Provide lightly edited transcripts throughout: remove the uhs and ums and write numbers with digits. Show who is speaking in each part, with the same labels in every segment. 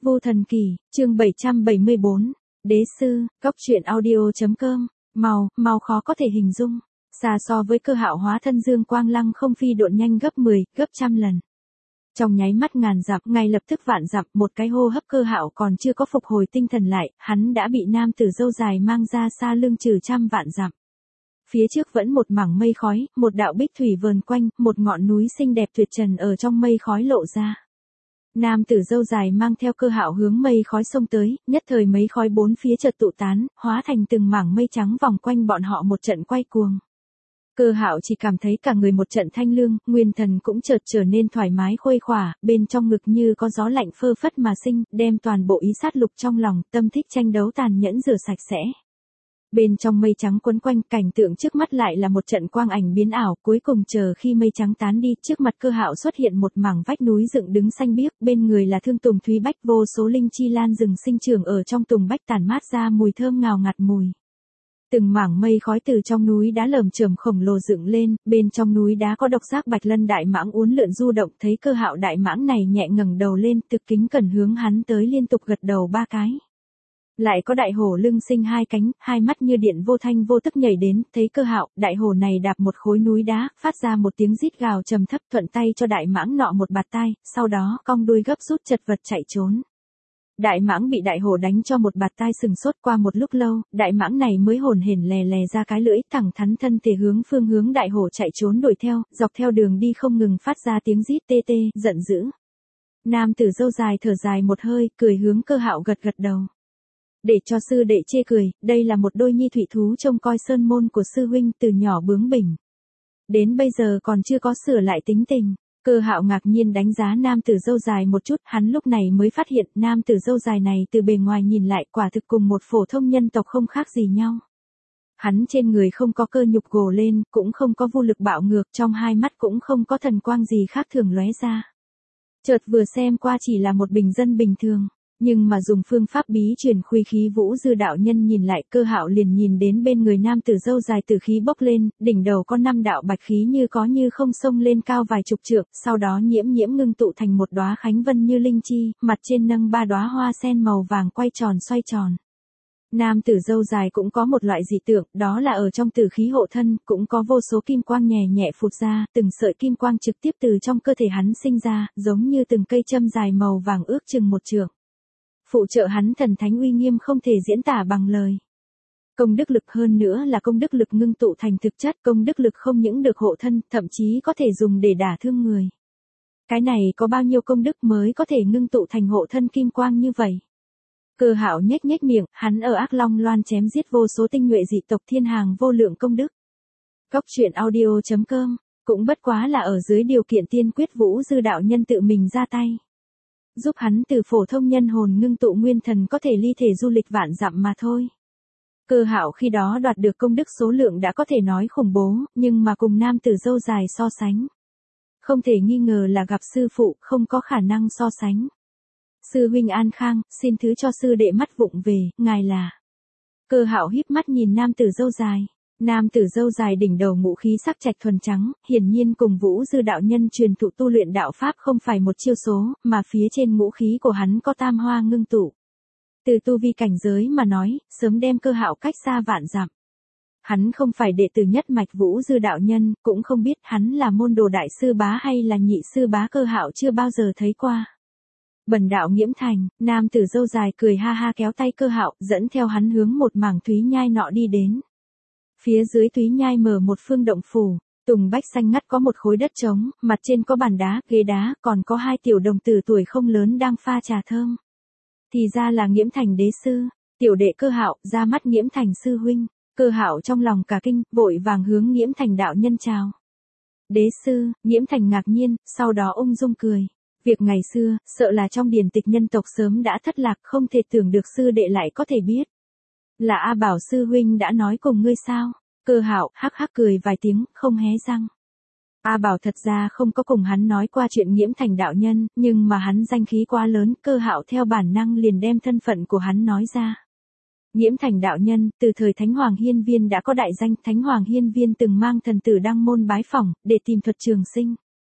Speaker 1: Vô Thần Kỳ, chương 774, Đế Sư, Cốc truyện audio.com, mau khó có thể hình dung, xa so với Cơ Hạo hóa thân Dương Quang Lăng không phi độn nhanh gấp 10, gấp trăm lần. Trong nháy mắt ngàn dặm, ngay lập tức vạn dặm, một cái hô hấp Cơ Hạo còn chưa có phục hồi tinh thần lại, hắn đã bị nam tử râu dài mang ra xa lưng trừ trăm vạn dặm. Phía trước vẫn một mảng mây khói, một đạo bích thủy vờn quanh, một ngọn núi xinh đẹp tuyệt trần ở trong mây khói lộ ra. Nam tử râu dài mang theo Cơ Hạo hướng mây khói xông tới, nhất thời mấy khói bốn phía chợt tụ tán, hóa thành từng mảng mây trắng vòng quanh bọn họ một trận quay cuồng. Cơ Hạo chỉ cảm thấy cả người một trận thanh lương, nguyên thần cũng chợt trở nên thoải mái khuây khỏa, bên trong ngực như có gió lạnh phơ phất mà sinh, đem toàn bộ ý sát lục trong lòng, tâm thích tranh đấu tàn nhẫn rửa sạch sẽ. Bên trong mây trắng quấn quanh, cảnh tượng trước mắt lại là một trận quang ảnh biến ảo, cuối cùng chờ khi mây trắng tán đi, trước mặt Cơ Hạo xuất hiện một mảng vách núi dựng đứng xanh biếc, bên người là thương tùng thúy bách, vô số linh chi lan rừng sinh trưởng ở trong tùng bách tản mát ra mùi thơm ngào ngạt mùi. Từng mảng mây khói từ trong núi đá lởm chởm khổng lồ dựng lên, bên trong núi đá có độc giác bạch lân đại mãng uốn lượn du động, thấy Cơ Hạo đại mãng này nhẹ ngẩng đầu lên, thực kính cẩn hướng hắn tới liên tục gật đầu ba cái. Lại có đại hổ lưng sinh hai cánh, hai mắt như điện vô thanh vô tức nhảy đến, thấy Cơ Hạo, đại hổ này đạp một khối núi đá, phát ra một tiếng rít gào trầm thấp, thuận tay cho đại mãng nọ một bạt tai, sau đó cong đuôi gấp rút chật vật chạy trốn. Đại mãng bị đại hổ đánh cho một bạt tai sừng sốt, qua một lúc lâu, đại mãng này mới hồn hển lè lè ra cái lưỡi, thẳng thắn thân thể phương hướng đại hổ chạy trốn đuổi theo, dọc theo đường đi không ngừng phát ra tiếng rít tê tê, giận dữ. Nam tử râu dài thở dài một hơi, cười hướng Cơ Hạo gật gật đầu. Để cho sư đệ chê cười, đây là một đôi nhi thủy thú trông coi sơn môn của sư huynh, từ nhỏ bướng bỉnh. Đến bây giờ còn chưa có sửa lại tính tình. Cơ Hạo ngạc nhiên đánh giá nam tử râu dài một chút, hắn lúc này mới phát hiện nam tử râu dài này từ bề ngoài nhìn lại quả thực cùng một phổ thông nhân tộc không khác gì nhau. Hắn trên người không có cơ nhục gồ lên, cũng không có vô lực bạo ngược, trong hai mắt cũng không có thần quang gì khác thường lóe ra. Chợt vừa xem qua chỉ là một bình dân bình thường. Nhưng mà dùng phương pháp bí truyền khuy khí Vũ Dư đạo nhân nhìn lại, Cơ Hạo liền nhìn đến bên người nam tử râu dài tử khí bốc lên, đỉnh đầu có 5 đạo bạch khí như có như không xông lên cao vài chục trượng, sau đó nhiễm ngưng tụ thành một đóa khánh vân như linh chi, mặt trên nâng 3 đóa hoa sen màu vàng quay tròn xoay tròn. Nam tử râu dài cũng có một loại dị tượng, đó là ở trong tử khí hộ thân, cũng có vô số kim quang nhẹ nhẹ phụt ra, từng sợi kim quang trực tiếp từ trong cơ thể hắn sinh ra, giống như từng cây châm dài màu vàng ước chừng một trượng. Phụ trợ hắn thần thánh uy nghiêm không thể diễn tả bằng lời. Công đức lực hơn nữa là công đức lực ngưng tụ thành thực chất, công đức lực không những được hộ thân, thậm chí có thể dùng để đả thương người. Cái này có bao nhiêu công đức mới có thể ngưng tụ thành hộ thân kim quang như vậy? Cơ Hạo nhếch miệng, hắn ở Ác Long Loan chém giết vô số tinh nhuệ dị tộc thiên hàng vô lượng công đức. Cốc truyện audio.com, cũng bất quá là ở dưới điều kiện tiên quyết Vũ Dư đạo nhân tự mình ra tay. Giúp hắn từ phổ thông nhân hồn ngưng tụ nguyên thần có thể ly thể du lịch vạn dặm mà thôi. Cơ Hạo khi đó đoạt được công đức số lượng đã có thể nói khủng bố, nhưng mà cùng nam tử râu dài so sánh. Không thể nghi ngờ là gặp sư phụ, không có khả năng so sánh. Sư huynh an khang, xin thứ cho sư đệ mắt vụng về, ngài là. Cơ Hạo híp mắt nhìn nam tử râu dài. Nam tử râu dài đỉnh đầu ngũ khí sắc trạch thuần trắng, hiển nhiên cùng Vũ Dư đạo nhân truyền thụ tu luyện đạo pháp không phải một chiêu số, mà phía trên ngũ khí của hắn có tam hoa ngưng tụ. Từ tu vi cảnh giới mà nói, sớm đem Cơ Hạo cách xa vạn dặm. Hắn không phải đệ tử nhất mạch Vũ Dư đạo nhân, cũng không biết hắn là môn đồ đại sư bá hay là nhị sư bá, Cơ Hạo chưa bao giờ thấy qua. Bần đạo Nghiễm Thành, nam tử râu dài cười ha ha kéo tay Cơ Hạo, dẫn theo hắn hướng một mảng thúy nhai nọ đi đến. Phía dưới thúy nhai mở một phương động phủ, tùng bách xanh ngắt có một khối đất trống, mặt trên có bàn đá, ghế đá, còn có 2 tiểu đồng tử tuổi không lớn đang pha trà thơm. Thì ra là Nghiễm Thành đế sư, tiểu đệ Cơ Hạo, ra mắt Nghiễm Thành sư huynh. Cơ Hạo trong lòng cả kinh, vội vàng hướng Nghiễm Thành đạo nhân chào. Đế sư, Nghiễm Thành ngạc nhiên, sau đó ung dung cười. Việc ngày xưa, sợ là trong điển tịch nhân tộc sớm đã thất lạc, không thể tưởng được sư đệ lại có thể biết. Là A Bảo sư huynh đã nói cùng ngươi sao? Cơ Hạo hắc hắc cười vài tiếng, không hé răng. A Bảo thật ra không có cùng hắn nói qua chuyện Nghiễm Thành đạo nhân, nhưng mà hắn danh khí quá lớn, Cơ Hạo theo bản năng liền đem thân phận của hắn nói ra. Nghiễm Thành đạo nhân, từ thời Thánh Hoàng Hiên Viên đã có đại danh, Thánh Hoàng Hiên Viên từng mang thần tử Đăng Môn bái phỏng, để tìm thuật trường sinh.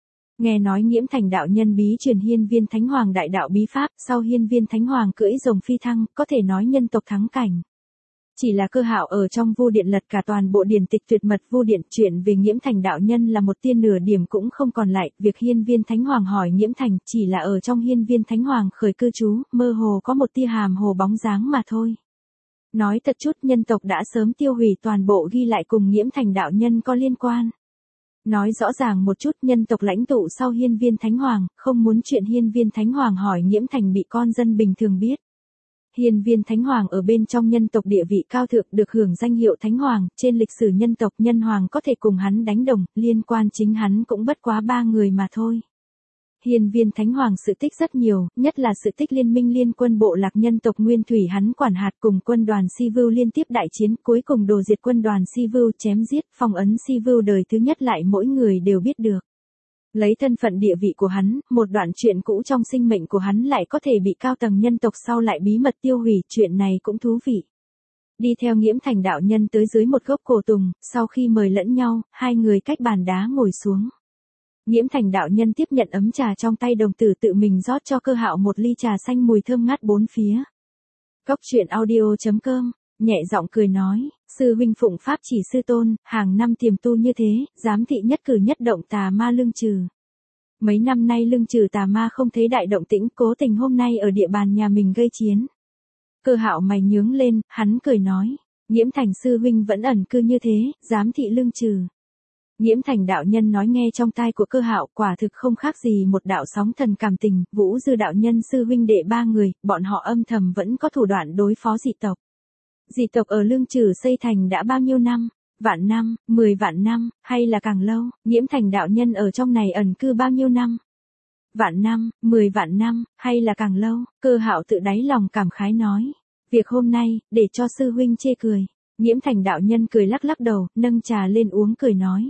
Speaker 1: Nghe nói Nghiễm Thành đạo nhân bí truyền Hiên Viên Thánh Hoàng đại đạo bí pháp, sau Hiên Viên Thánh Hoàng cưỡi rồng phi thăng, có thể nói nhân tộc thắng cảnh. Chỉ là Cơ Hạo ở trong Vu Điện lật cả toàn bộ điển tịch tuyệt mật Vu Điện, chuyện về Nghiễm Thành đạo nhân là một tia nửa điểm cũng không còn lại, việc Hiên Viên Thánh Hoàng hỏi Nghiễm Thành chỉ là ở trong Hiên Viên Thánh Hoàng khởi cư trú, mơ hồ có một tia hàm hồ bóng dáng mà thôi. Nói thật chút, nhân tộc đã sớm tiêu hủy toàn bộ ghi lại cùng Nghiễm Thành đạo nhân có liên quan. Nói rõ ràng một chút, nhân tộc lãnh tụ sau Hiên Viên Thánh Hoàng, không muốn chuyện Hiên Viên Thánh Hoàng hỏi Nghiễm Thành bị con dân bình thường biết. Hiên Viên Thánh Hoàng ở bên trong nhân tộc địa vị cao thượng, được hưởng danh hiệu Thánh Hoàng, trên lịch sử nhân tộc nhân hoàng có thể cùng hắn đánh đồng, liên quan chính hắn cũng bất quá 3 người mà thôi. Hiên Viên Thánh Hoàng sự tích rất nhiều, nhất là sự tích liên minh liên quân bộ lạc nhân tộc Nguyên Thủy hắn quản hạt cùng quân đoàn Si Vưu liên tiếp đại chiến, cuối cùng đồ diệt quân đoàn Si Vưu, chém giết, phong ấn Si Vưu đời thứ nhất lại mỗi người đều biết được. Lấy thân phận địa vị của hắn, một đoạn chuyện cũ trong sinh mệnh của hắn lại có thể bị cao tầng nhân tộc sau lại bí mật tiêu hủy, chuyện này cũng thú vị. Đi theo Nghiễm Thành đạo nhân tới dưới một gốc cổ tùng, sau khi mời lẫn nhau, hai người cách bàn đá ngồi xuống. Nghiễm Thành đạo nhân tiếp nhận ấm trà trong tay đồng tử, tự mình rót cho Cơ Hạo một ly trà xanh mùi thơm ngát bốn phía. Cốc truyện audio.com, nhẹ giọng cười nói, sư huynh phụng pháp chỉ sư tôn, hàng năm tiềm tu như thế, giám thị nhất cử nhất động tà ma lương trừ. Mấy năm nay lương trừ tà ma không thấy đại động tĩnh, cố tình hôm nay ở địa bàn nhà mình gây chiến. Cơ Hạo mày nhướng lên, hắn cười nói, Nghiễm Thành sư huynh vẫn ẩn cư như thế, giám thị lương trừ. Nghiễm Thành đạo nhân nói nghe trong tai của Cơ Hạo, quả thực không khác gì một đạo sóng thần cảm tình, Vũ Dư đạo nhân sư huynh đệ 3 người, bọn họ âm thầm vẫn có thủ đoạn đối phó dị tộc. Dị tộc ở lương trừ xây thành đã bao nhiêu năm? Vạn năm, 10 vạn năm, hay là càng lâu? Nghiễm Thành đạo nhân ở trong này ẩn cư bao nhiêu năm? Vạn năm, 10 vạn năm, hay là càng lâu? Cơ Hạo tự đáy lòng cảm khái nói, việc hôm nay, để cho sư huynh chê cười. Nghiễm Thành đạo nhân cười lắc lắc đầu, nâng trà lên uống cười nói,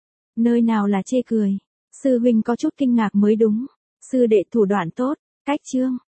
Speaker 1: nơi nào là chê cười, sư huynh có chút kinh ngạc mới đúng, sư đệ thủ đoạn tốt, cách chương.